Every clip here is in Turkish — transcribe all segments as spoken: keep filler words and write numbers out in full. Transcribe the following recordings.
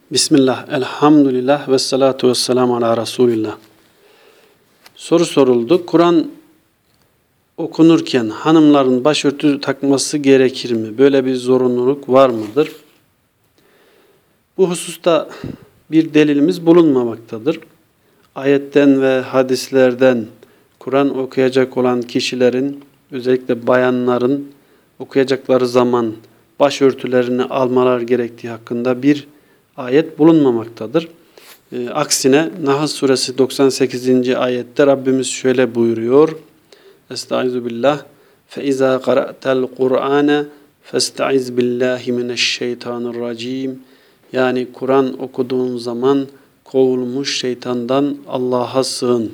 Bismillah, elhamdülillah ve salatu ve selamu ala Resulillah. Soru soruldu. Kur'an okunurken hanımların başörtü takması gerekir mi? Böyle bir zorunluluk var mıdır? Bu hususta bir delilimiz bulunmamaktadır. Ayetten ve hadislerden Kur'an okuyacak olan kişilerin, özellikle bayanların okuyacakları zaman başörtülerini almalar gerektiği hakkında bir ayet bulunmamaktadır. E, aksine Nahl suresi doksan sekizinci ayette Rabbimiz şöyle buyuruyor. Estaizu billah. Fe izâ qara'tel Kur'ane festaiz billahi mineşşeytanirracim. Yani Kur'an okuduğun zaman kovulmuş şeytandan Allah'a sığın.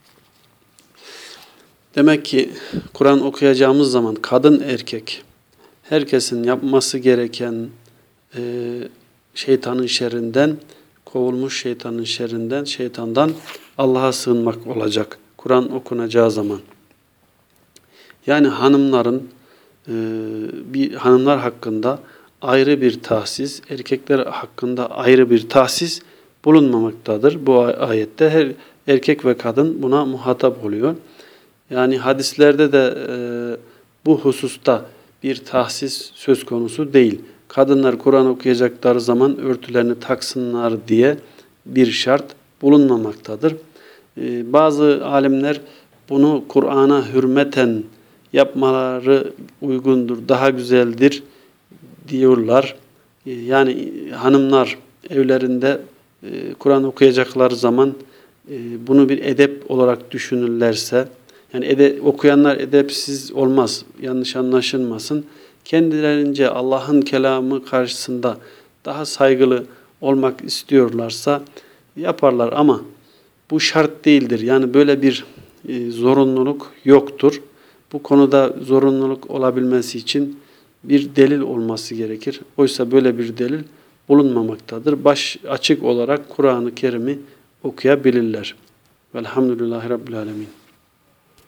Demek ki Kur'an okuyacağımız zaman kadın erkek herkesin yapması gereken e, şeytanın şerrinden, kovulmuş şeytanın şerrinden, şeytandan Allah'a sığınmak olacak Kur'an okunacağı zaman. Yani hanımların e, bir hanımlar hakkında ayrı bir tahsis, erkekler hakkında ayrı bir tahsis bulunmamaktadır. Bu ayette her erkek ve kadın buna muhatap oluyor. Yani hadislerde de e, bu hususta bir tahsis söz konusu değil. Kadınlar Kur'an okuyacakları zaman örtülerini taksınlar diye bir şart bulunmamaktadır. Ee, bazı alimler bunu Kur'an'a hürmeten yapmaları uygundur, daha güzeldir diyorlar. Ee, yani hanımlar evlerinde e, Kur'an okuyacakları zaman e, bunu bir edep olarak düşünürlerse, yani ede, okuyanlar edepsiz olmaz, yanlış anlaşılmasın. Kendilerince Allah'ın kelamı karşısında daha saygılı olmak istiyorlarsa yaparlar ama bu şart değildir. Yani böyle bir e, zorunluluk yoktur. Bu konuda zorunluluk olabilmesi için bir delil olması gerekir. Oysa böyle bir delil bulunmamaktadır. Baş açık olarak Kur'an-ı Kerim'i okuyabilirler. Velhamdülillahi Rabbil Alemin.